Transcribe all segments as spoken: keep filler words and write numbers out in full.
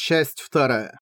Часть вторая.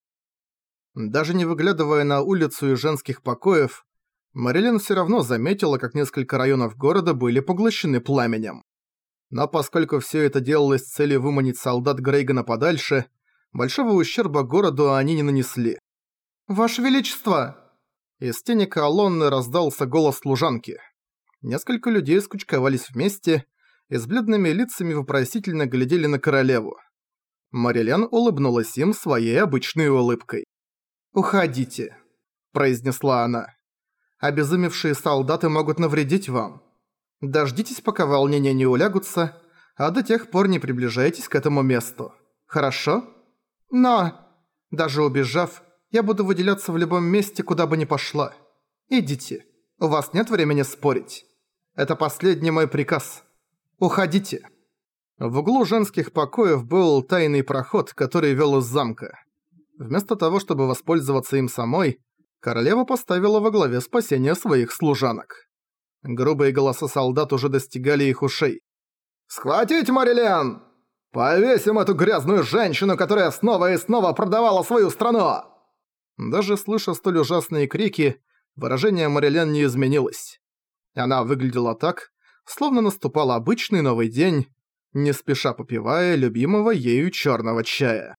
Даже не выглядывая на улицу из женских покоев, Марилyn всё равно заметила, как несколько районов города были поглощены пламенем. Но поскольку всё это делалось с целью выманить солдат Грейгана подальше, большого ущерба городу они не нанесли. «Ваше Величество!» Из тени колонны раздался голос служанки. Несколько людей скучковались вместе и с бледными лицами вопросительно глядели на королеву. Марилyn улыбнулась им своей обычной улыбкой. «Уходите», – произнесла она. «Обезумевшие солдаты могут навредить вам. Дождитесь, пока волнения не улягутся, а до тех пор не приближайтесь к этому месту. Хорошо? Но, даже убежав, я буду выделяться в любом месте, куда бы ни пошла. Идите, у вас нет времени спорить. Это последний мой приказ. Уходите». В углу женских покоев был тайный проход, который вел из замка. Вместо того, чтобы воспользоваться им самой, королева поставила во главе спасения своих служанок. Грубые голоса солдат уже достигали их ушей. «Схватить, Марилyn! Повесим эту грязную женщину, которая снова и снова продавала свою страну!» Даже слыша столь ужасные крики, выражение Марилyn не изменилось. Она выглядела так, словно наступал обычный новый день, не спеша попивая любимого ею чёрного чая.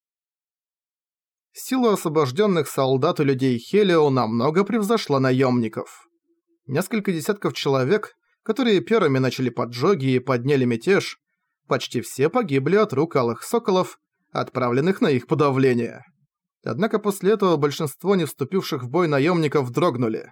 Сила освобожденных солдат и людей Хелио намного превзошла наемников. Несколько десятков человек, которые первыми начали поджоги и подняли мятеж, почти все погибли от рук алых соколов, отправленных на их подавление. Однако после этого большинство не вступивших в бой наемников дрогнули.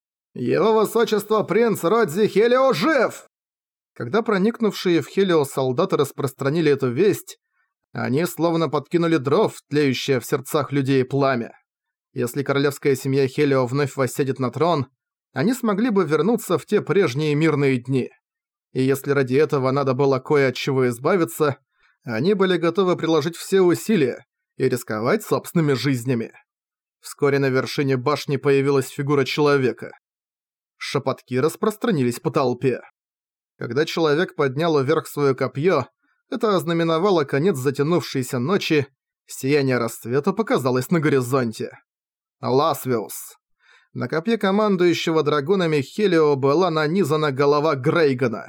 «Его высочество принц Родзи Хелио жив!» Когда проникнувшие в Хелио солдаты распространили эту весть, они словно подкинули дров, тлеющее в сердцах людей пламя. Если королевская семья Хелио вновь воссядет на трон, они смогли бы вернуться в те прежние мирные дни. И если ради этого надо было кое от чего избавиться, они были готовы приложить все усилия и рисковать собственными жизнями. Вскоре на вершине башни появилась фигура человека. Шепотки распространились по толпе. Когда человек поднял вверх своё копье, это ознаменовало конец затянувшейся ночи, сияние рассвета показалось на горизонте. Ласвиус. На копье командующего драгунами Хелио была нанизана голова Грейгана.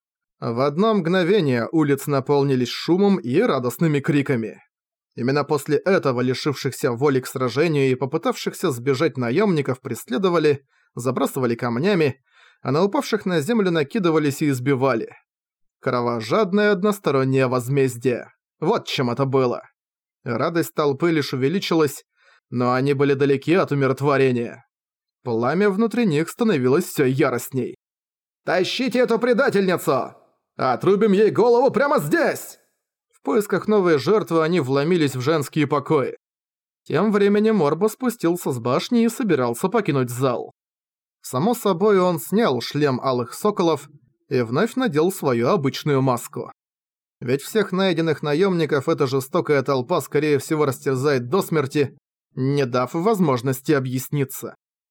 В одно мгновение улицы наполнились шумом и радостными криками. Именно после этого лишившихся воли к сражению и попытавшихся сбежать наемников преследовали, забрасывали камнями, а на упавших на землю накидывались и избивали. Кровожадное одностороннее возмездие. Вот чем это было. Радость толпы лишь увеличилась, но они были далеки от умиротворения. Пламя внутри них становилось всё яростней. «Тащите эту предательницу! Отрубим ей голову прямо здесь!» В поисках новой жертвы они вломились в женские покои. Тем временем Орбо спустился с башни и собирался покинуть зал. Само собой, он снял шлем алых соколов и вновь надел свою обычную маску. Ведь всех найденных наемников эта жестокая толпа скорее всего растерзает до смерти, не дав возможности объясниться.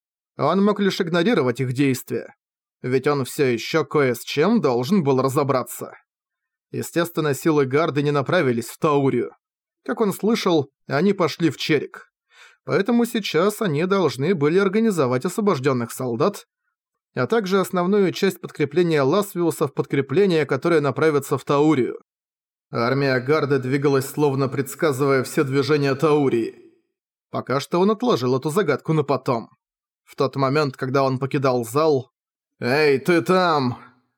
Он мог лишь игнорировать их действия, ведь он все еще кое с чем должен был разобраться. Естественно, силы гарды не направились в Таурию. Как он слышал, они пошли в Черик. Поэтому сейчас они должны были организовать освобожденных солдат, а также основную часть подкрепления Ласвиуса в подкрепление, которое направится в Таурию. Армия гарды двигалась, словно предсказывая все движения Таурии. Пока что он отложил эту загадку на потом. В тот момент, когда он покидал зал... «Эй, ты там!»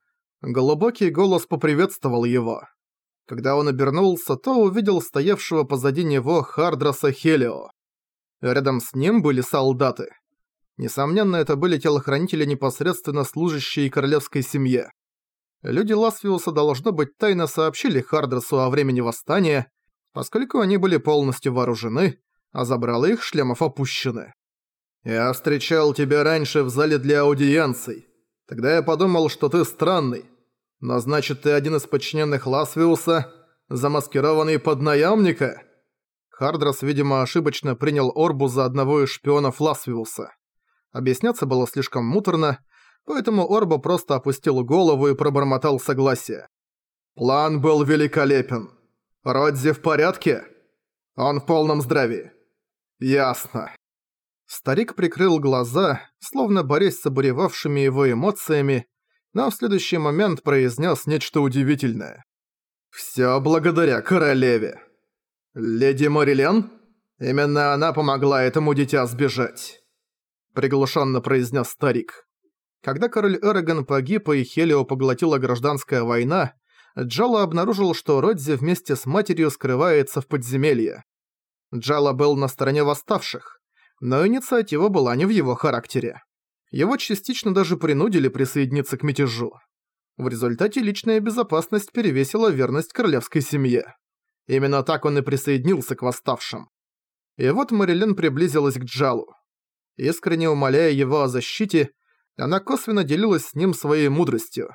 Глубокий голос поприветствовал его. Когда он обернулся, то увидел стоявшего позади него Хардраса Хелио. Рядом с ним были солдаты. Несомненно, это были телохранители, непосредственно служащие королевской семье. Люди Ласвиуса, должно быть, тайно сообщили Хардрасу о времени восстания, поскольку они были полностью вооружены, а забралы их шлемов опущены. «Я встречал тебя раньше в зале для аудиенций. Тогда я подумал, что ты странный. Но значит, ты один из подчиненных Ласвиуса, замаскированный под наемника?» Хардрас, видимо, ошибочно принял Орбу за одного из шпионов Ласвиуса. Объясняться было слишком муторно, поэтому Орба просто опустил голову и пробормотал согласие. «План был великолепен. Родзи в порядке?» Он в полном здравии. Ясно. Старик прикрыл глаза, словно борясь с обуревавшими его эмоциями, но в следующий момент произнес нечто удивительное. «Всё благодаря королеве. Леди Морилен? Именно она помогла этому дитя сбежать», — приглушенно произнес старик. Когда король Эрагон погиб и Хелио поглотила гражданская война, Джало обнаружил, что Родзи вместе с матерью скрывается в подземелье. Джало был на стороне восставших, но инициатива была не в его характере. Его частично даже принудили присоединиться к мятежу. В результате личная безопасность перевесила верность королевской семье. Именно так он и присоединился к восставшим. И вот Морилен приблизилась к Джалу. Искренне умоляя его о защите, она косвенно делилась с ним своей мудростью.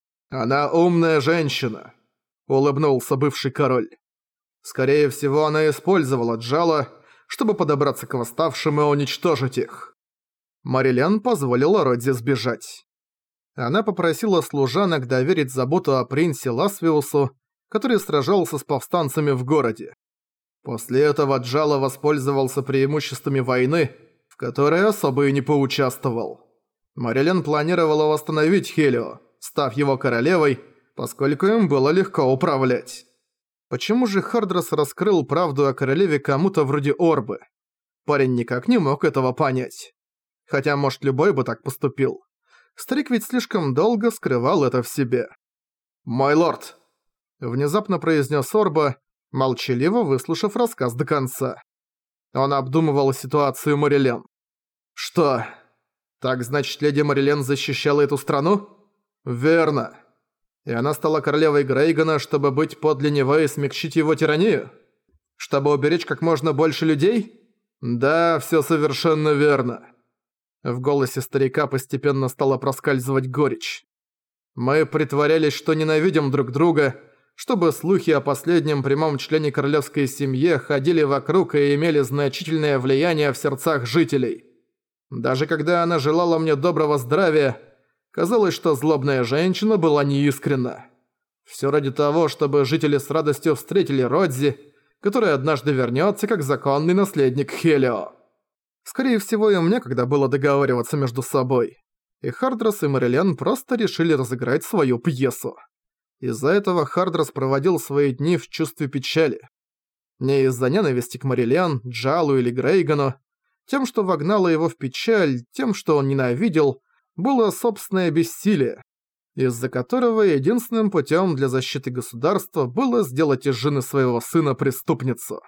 «Она умная женщина», — улыбнулся бывший король. «Скорее всего, она использовала Джала, чтобы подобраться к восставшим и уничтожить их». Морилен позволила Родзи сбежать. Она попросила служанок доверить заботу о принце Ласвиусу, который сражался с повстанцами в городе. После этого Джала воспользовался преимуществами войны, в которой особо и не поучаствовал. Морилен планировала восстановить Хелио, став его королевой, поскольку им было легко управлять. Почему же Хардрас раскрыл правду о королеве кому-то вроде Орбы? Парень никак не мог этого понять. Хотя, может, любой бы так поступил. Старик ведь слишком долго скрывал это в себе. «Мой лорд!» — внезапно произнес Орба, молчаливо выслушав рассказ до конца. Он обдумывал ситуацию Морилен. «Что? Так значит, леди Морилен защищала эту страну?» «Верно. И она стала королевой Грейгона, чтобы быть подле него и смягчить его тиранию? Чтобы уберечь как можно больше людей? Да, всё совершенно верно». В голосе старика постепенно стала проскальзывать горечь. «Мы притворялись, что ненавидим друг друга, чтобы слухи о последнем прямом члене королевской семьи ходили вокруг и имели значительное влияние в сердцах жителей. Даже когда она желала мне доброго здравия, казалось, что злобная женщина была неискренна. Всё ради того, чтобы жители с радостью встретили Родзи, который однажды вернётся как законный наследник Хелио. Скорее всего, им некогда было договариваться между собой. И Хардрас и Морилен просто решили разыграть свою пьесу. Из-за этого Хардрас проводил свои дни в чувстве печали. Не из-за ненависти к Морилен, Джалу или Грейгону. Тем, что вогнало его в печаль, тем, что он ненавидел, было собственное бессилие, из-за которого единственным путем для защиты государства было сделать из жены своего сына преступницу.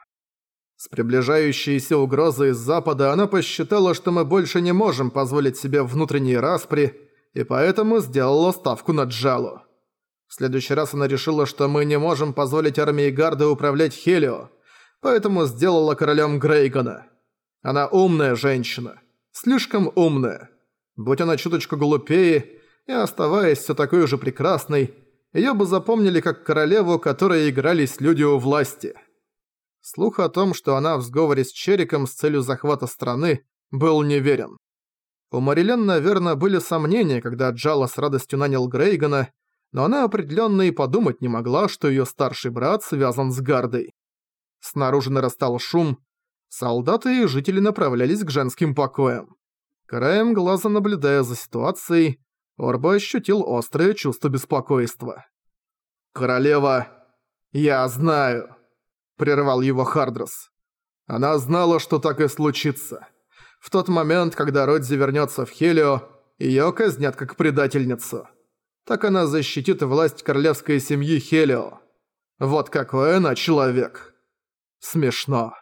С приближающейся угрозой из Запада она посчитала, что мы больше не можем позволить себе внутренние распри, и поэтому сделала ставку на Джалу. В следующий раз она решила, что мы не можем позволить армии Гарда управлять Хелио, поэтому сделала королем Грейгона. Она умная женщина. Слишком умная. Будь она чуточку глупее, и оставаясь все такой же прекрасной, её бы запомнили как королеву, которой игрались люди у власти. Слух о том, что она в сговоре с Чериком с целью захвата страны, был неверен. У Морилен, наверное, были сомнения, когда Джала с радостью нанял Грейгона, но она определённо и подумать не могла, что её старший брат связан с Гардой. Снаружи нарастал шум, солдаты и жители направлялись к женским покоям. Краем глаза наблюдая за ситуацией, Орба ощутил острое чувство беспокойства. «Королева, я знаю», — прервал его Хардрас. «Она знала, что так и случится. В тот момент, когда Родзи вернётся в Хелио, её казнят как предательницу. Так она защитит власть королевской семьи Хелио. Вот какой она человек». Смешно.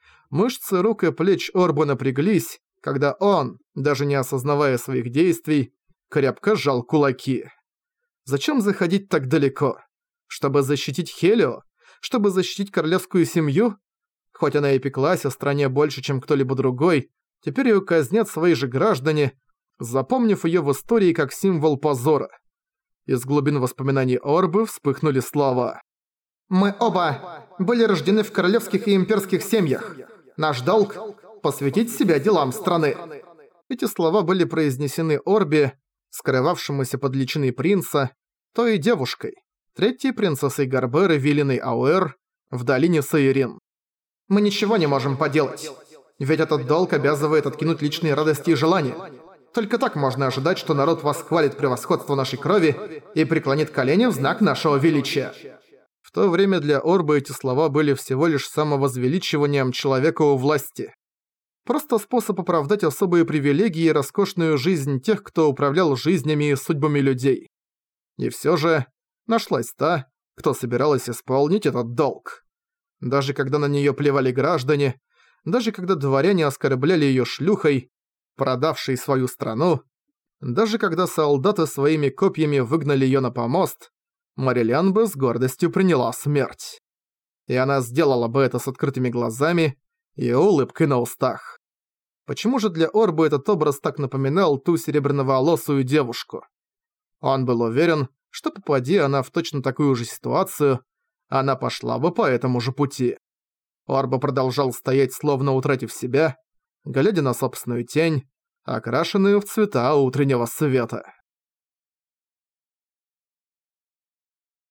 Мышцы рук и плеч Орба напряглись, когда он, даже не осознавая своих действий, крепко сжал кулаки. Зачем заходить так далеко? Чтобы защитить Хелио? Чтобы защитить королевскую семью? Хоть она и пеклась о стране больше, чем кто-либо другой, теперь её казнят свои же граждане, запомнив её в истории как символ позора. Из глубин воспоминаний Орбы вспыхнули слова. «Мы оба были рождены в королевских и имперских семьях. Наш долг – посвятить себя делам страны». Эти слова были произнесены Орбе, скрывавшемуся под личиной принца, той девушкой, третьей принцессой Гарберы Вилиной Ауэр, в долине Саирин. Мы ничего не можем поделать. Ведь этот долг обязывает откинуть личные радости и желания. Только так можно ожидать, что народ восхвалит превосходство нашей крови и преклонит колени в знак нашего величия». В то время для Орбы эти слова были всего лишь самовозвеличиванием человека у власти. Просто способ оправдать особые привилегии и роскошную жизнь тех, кто управлял жизнями и судьбами людей. И всё же нашлась та, кто собиралась исполнить этот долг. Даже когда на неё плевали граждане, даже когда дворяне оскорбляли её шлюхой, продавшей свою страну, даже когда солдаты своими копьями выгнали её на помост, Марилиан бы с гордостью приняла смерть. И она сделала бы это с открытыми глазами и улыбкой на устах. Почему же для Орбы этот образ так напоминал ту серебряноволосую девушку? Он был уверен, что попади она в точно такую же ситуацию, она пошла бы по этому же пути. Орба продолжал стоять, словно утратив себя, глядя на собственную тень, окрашенную в цвета утреннего света.